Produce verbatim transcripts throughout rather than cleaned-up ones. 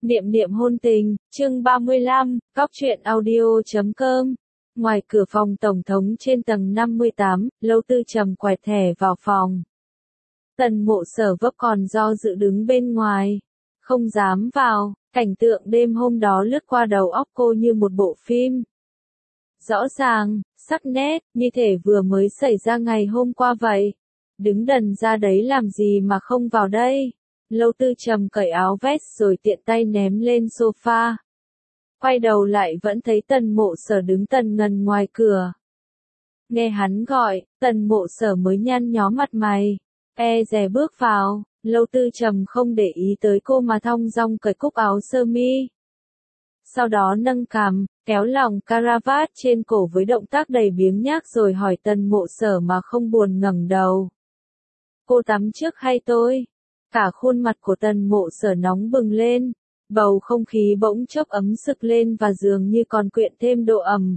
Niệm niệm hôn tình, chương ba mươi lăm, góc truyện audio chấm com. Ngoài cửa phòng tổng thống trên tầng năm mươi tám, Lâu Tư Trầm quẹt thẻ vào phòng. Tần Mộ Sở vấp còn do dự đứng bên ngoài, không dám vào, cảnh tượng đêm hôm đó lướt qua đầu óc cô như một bộ phim. Rõ ràng, sắc nét, như thể vừa mới xảy ra ngày hôm qua vậy. Đứng đần ra đấy làm gì mà không vào đây? Lâu Tư Trầm cởi áo vest rồi tiện tay ném lên sofa. Quay đầu lại vẫn thấy Tần Mộ Sở đứng tần ngần ngoài cửa. Nghe hắn gọi, Tần Mộ Sở mới nhăn nhó mặt mày, e dè bước vào. Lâu Tư Trầm không để ý tới cô mà thong dong cởi cúc áo sơ mi. Sau đó nâng cằm, kéo lòng caravat trên cổ với động tác đầy biếng nhác rồi hỏi Tần Mộ Sở mà không buồn ngẩng đầu. Cô tắm trước hay tôi? Cả khuôn mặt của Tần Mộ Sở nóng bừng lên, bầu không khí bỗng chốc ấm sực lên và dường như còn quyện thêm độ ẩm.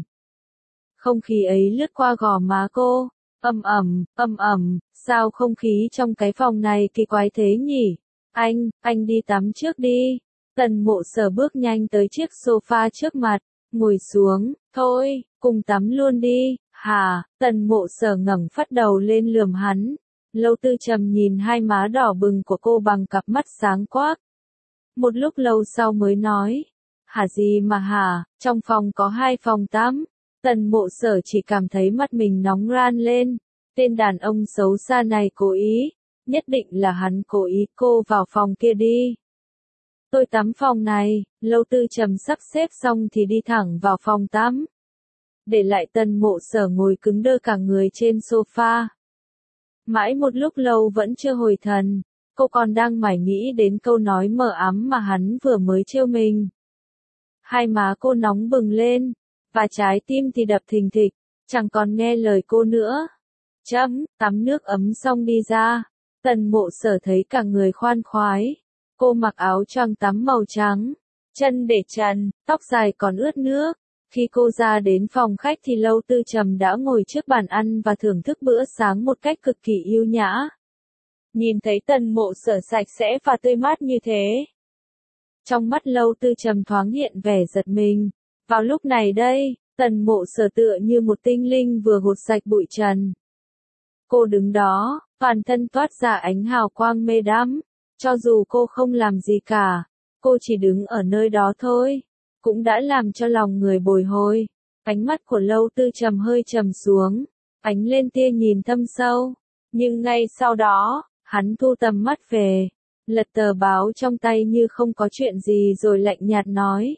Không khí ấy lướt qua gò má cô, ầm ẩm, ầm ẩm, sao không khí trong cái phòng này kỳ quái thế nhỉ? Anh, anh đi tắm trước đi. Tần Mộ Sở bước nhanh tới chiếc sofa trước mặt, ngồi xuống, thôi, cùng tắm luôn đi, hả? Tần Mộ Sở ngẩng phát đầu lên lườm hắn. Lâu Tư Trầm nhìn hai má đỏ bừng của cô bằng cặp mắt sáng quắc. Một lúc lâu sau mới nói, hả gì mà hả, trong phòng có hai phòng tắm. Tần Mộ Sở chỉ cảm thấy mắt mình nóng ran lên, tên đàn ông xấu xa này cố ý, nhất định là hắn cố ý cô vào phòng kia đi. Tôi tắm phòng này, Lâu Tư Trầm sắp xếp xong thì đi thẳng vào phòng tắm. Để lại Tần Mộ Sở ngồi cứng đơ cả người trên sofa. Mãi một lúc lâu vẫn chưa hồi thần, cô còn đang mải nghĩ đến câu nói mờ ám mà hắn vừa mới trêu mình. Hai má cô nóng bừng lên, và trái tim thì đập thình thịch, chẳng còn nghe lời cô nữa. Chấm, tắm nước ấm xong đi ra. Tần Mộ Sở thấy cả người khoan khoái. Cô mặc áo choàng tắm màu trắng, chân để trần, tóc dài còn ướt nước. Khi cô ra đến phòng khách thì Lâu Tư Trầm đã ngồi trước bàn ăn và thưởng thức bữa sáng một cách cực kỳ yêu nhã. Nhìn thấy Tần Mộ Sở sạch sẽ và tươi mát như thế, trong mắt Lâu Tư Trầm thoáng hiện vẻ giật mình. Vào lúc này đây, Tần Mộ Sở tựa như một tinh linh vừa gột sạch bụi trần. Cô đứng đó, toàn thân toát ra ánh hào quang mê đắm. Cho dù cô không làm gì cả, cô chỉ đứng ở nơi đó thôi, cũng đã làm cho lòng người bồi hồi. Ánh mắt của Lâu Tư Trầm hơi trầm xuống, ánh lên tia nhìn thâm sâu. Nhưng ngay sau đó, hắn thu tầm mắt về, lật tờ báo trong tay như không có chuyện gì rồi lạnh nhạt nói.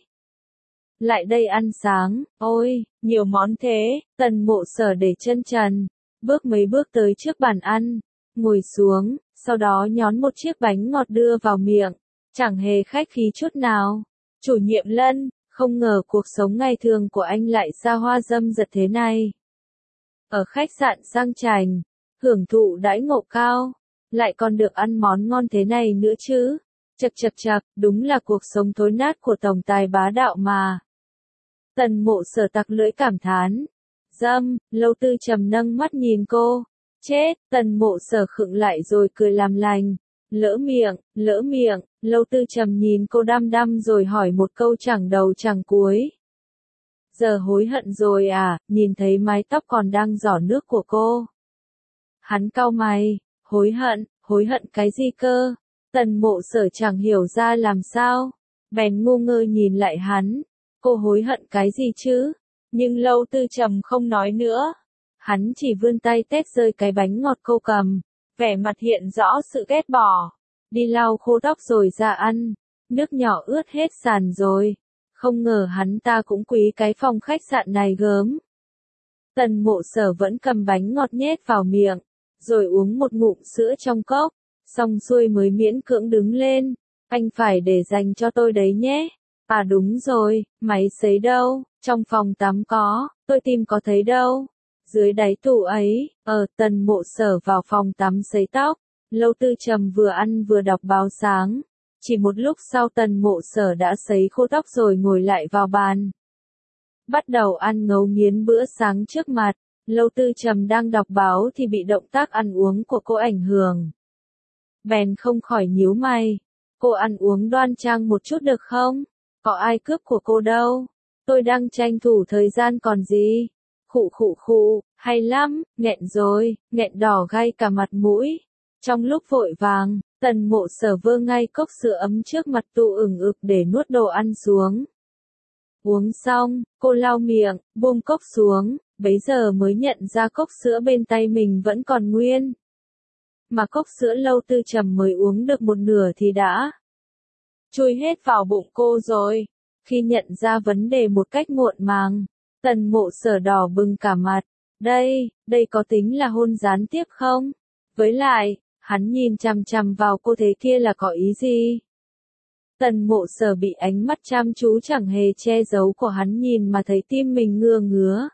Lại đây ăn sáng, ôi, nhiều món thế. Tần Mộ Sở để chân trần, bước mấy bước tới trước bàn ăn, ngồi xuống, sau đó nhón một chiếc bánh ngọt đưa vào miệng, chẳng hề khách khí chút nào. Chủ nhiệm Lân, không ngờ cuộc sống ngày thường của anh lại xa hoa dâm dật thế này. Ở khách sạn sang chảnh, hưởng thụ đãi ngộ cao, lại còn được ăn món ngon thế này nữa chứ. Chậc chậc chậc, đúng là cuộc sống thối nát của tổng tài bá đạo mà. Tần Mộ Sở tặc lưỡi cảm thán. Dâm, Lâu Tư Trầm nâng mắt nhìn cô. Chết, Tần Mộ Sở khựng lại rồi cười làm lành. Lỡ miệng, lỡ miệng. Lâu Tư Trầm nhìn cô đăm đăm rồi hỏi một câu chẳng đầu chẳng cuối. Giờ hối hận rồi à? Nhìn thấy mái tóc còn đang rỏ nước của cô. Hắn cau mày, hối hận, hối hận cái gì cơ? Tần Mộ Sở chẳng hiểu ra làm sao, bèn ngu ngơ nhìn lại hắn. Cô hối hận cái gì chứ? Nhưng Lâu Tư Trầm không nói nữa. Hắn chỉ vươn tay tét rơi cái bánh ngọt cô cầm, vẻ mặt hiện rõ sự ghét bỏ. Đi lau khô tóc rồi ra ăn, nước nhỏ ướt hết sàn rồi. Không ngờ hắn ta cũng quý cái phòng khách sạn này gớm. Tần Mộ Sở vẫn cầm bánh ngọt nhét vào miệng, rồi uống một ngụm sữa trong cốc, xong xuôi mới miễn cưỡng đứng lên. Anh phải để dành cho tôi đấy nhé. À đúng rồi, máy sấy đâu? Trong phòng tắm có, tôi tìm có thấy đâu. Dưới đáy tủ ấy, ở Tần Mộ Sở vào phòng tắm sấy tóc. Lâu Tư Trầm vừa ăn vừa đọc báo sáng. Chỉ một lúc sau Tần Mộ Sở đã sấy khô tóc rồi ngồi lại vào bàn. Bắt đầu ăn ngấu nghiến bữa sáng trước mặt. Lâu Tư Trầm đang đọc báo thì bị động tác ăn uống của cô ảnh hưởng. Bèn không khỏi nhíu mày. Cô ăn uống đoan trang một chút được không? Có ai cướp của cô đâu. Tôi đang tranh thủ thời gian còn gì. Khụ khụ khụ, hay lắm, nghẹn rồi, nghẹn đỏ gai cả mặt mũi. Trong lúc vội vàng, Tần Mộ Sở vơ ngay cốc sữa ấm trước mặt tụ ửng ực để nuốt đồ ăn xuống. Uống xong, cô lau miệng, buông cốc xuống, bấy giờ mới nhận ra cốc sữa bên tay mình vẫn còn nguyên. Mà cốc sữa Lâu Tư Trầm mới uống được một nửa thì đã chui hết vào bụng cô rồi. Khi nhận ra vấn đề một cách muộn màng, Tần Mộ Sở đỏ bừng cả mặt. Đây, đây có tính là hôn gián tiếp không? Với lại, hắn nhìn chằm chằm vào cô thế kia là có ý gì? Tần Mộ Sở bị ánh mắt chăm chú chẳng hề che giấu của hắn nhìn mà thấy tim mình ngứa ngứa.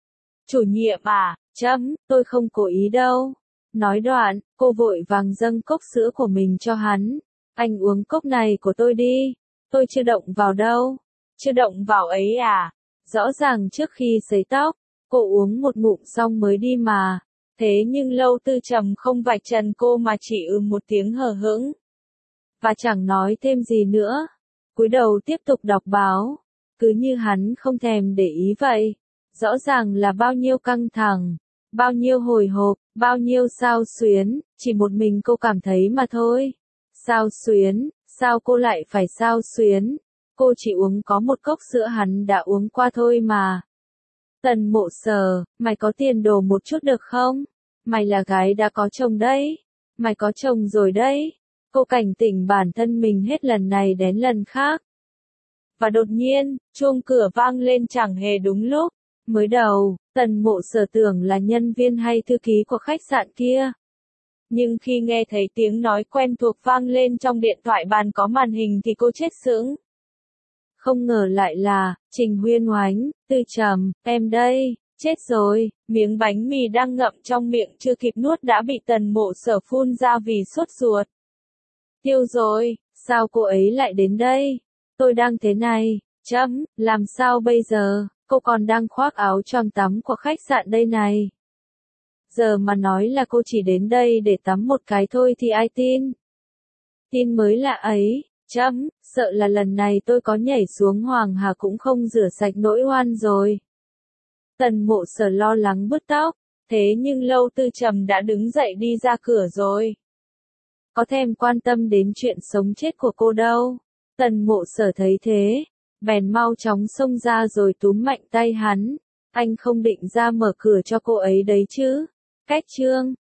Chủ nhiệm à, chấm, tôi không cố ý đâu. Nói đoạn, cô vội vàng dâng cốc sữa của mình cho hắn. Anh uống cốc này của tôi đi. Tôi chưa động vào đâu. Chưa động vào ấy à? Rõ ràng trước khi sấy tóc, cô uống một ngụm xong mới đi mà. Thế nhưng Lâu Tư Trầm không vạch trần cô mà chỉ ừ một tiếng hờ hững. Và chẳng nói thêm gì nữa. Cúi đầu tiếp tục đọc báo. Cứ như hắn không thèm để ý vậy. Rõ ràng là bao nhiêu căng thẳng, bao nhiêu hồi hộp, bao nhiêu xao xuyến, chỉ một mình cô cảm thấy mà thôi. Xao xuyến, sao cô lại phải xao xuyến? Cô chỉ uống có một cốc sữa hắn đã uống qua thôi mà. Tần Mộ Sở, mày có tiền đồ một chút được không? Mày là gái đã có chồng đấy. Mày có chồng rồi đấy. Cô cảnh tỉnh bản thân mình hết lần này đến lần khác. Và đột nhiên, chuông cửa vang lên chẳng hề đúng lúc. Mới đầu, Tần Mộ Sở tưởng là nhân viên hay thư ký của khách sạn kia. Nhưng khi nghe thấy tiếng nói quen thuộc vang lên trong điện thoại bàn có màn hình thì cô chết sững. Không ngờ lại là, Trình Huyên Oánh, Tư Trầm, em đây, chết rồi, miếng bánh mì đang ngậm trong miệng chưa kịp nuốt đã bị Tần Mộ Sở phun ra vì sốt ruột. Tiêu rồi, sao cô ấy lại đến đây? Tôi đang thế này, chấm, làm sao bây giờ? Cô còn đang khoác áo choàng tắm của khách sạn đây này. Giờ mà nói là cô chỉ đến đây để tắm một cái thôi thì ai tin? Tin mới lạ ấy, chấm, sợ là lần này tôi có nhảy xuống Hoàng Hà cũng không rửa sạch nỗi oan rồi. Tần Mộ Sở lo lắng bứt tóc, thế nhưng Lâu Tư Trầm đã đứng dậy đi ra cửa rồi. Có thèm quan tâm đến chuyện sống chết của cô đâu. Tần Mộ Sở thấy thế, bèn mau chóng xông ra rồi túm mạnh tay hắn. Anh không định ra mở cửa cho cô ấy đấy chứ. Cách chương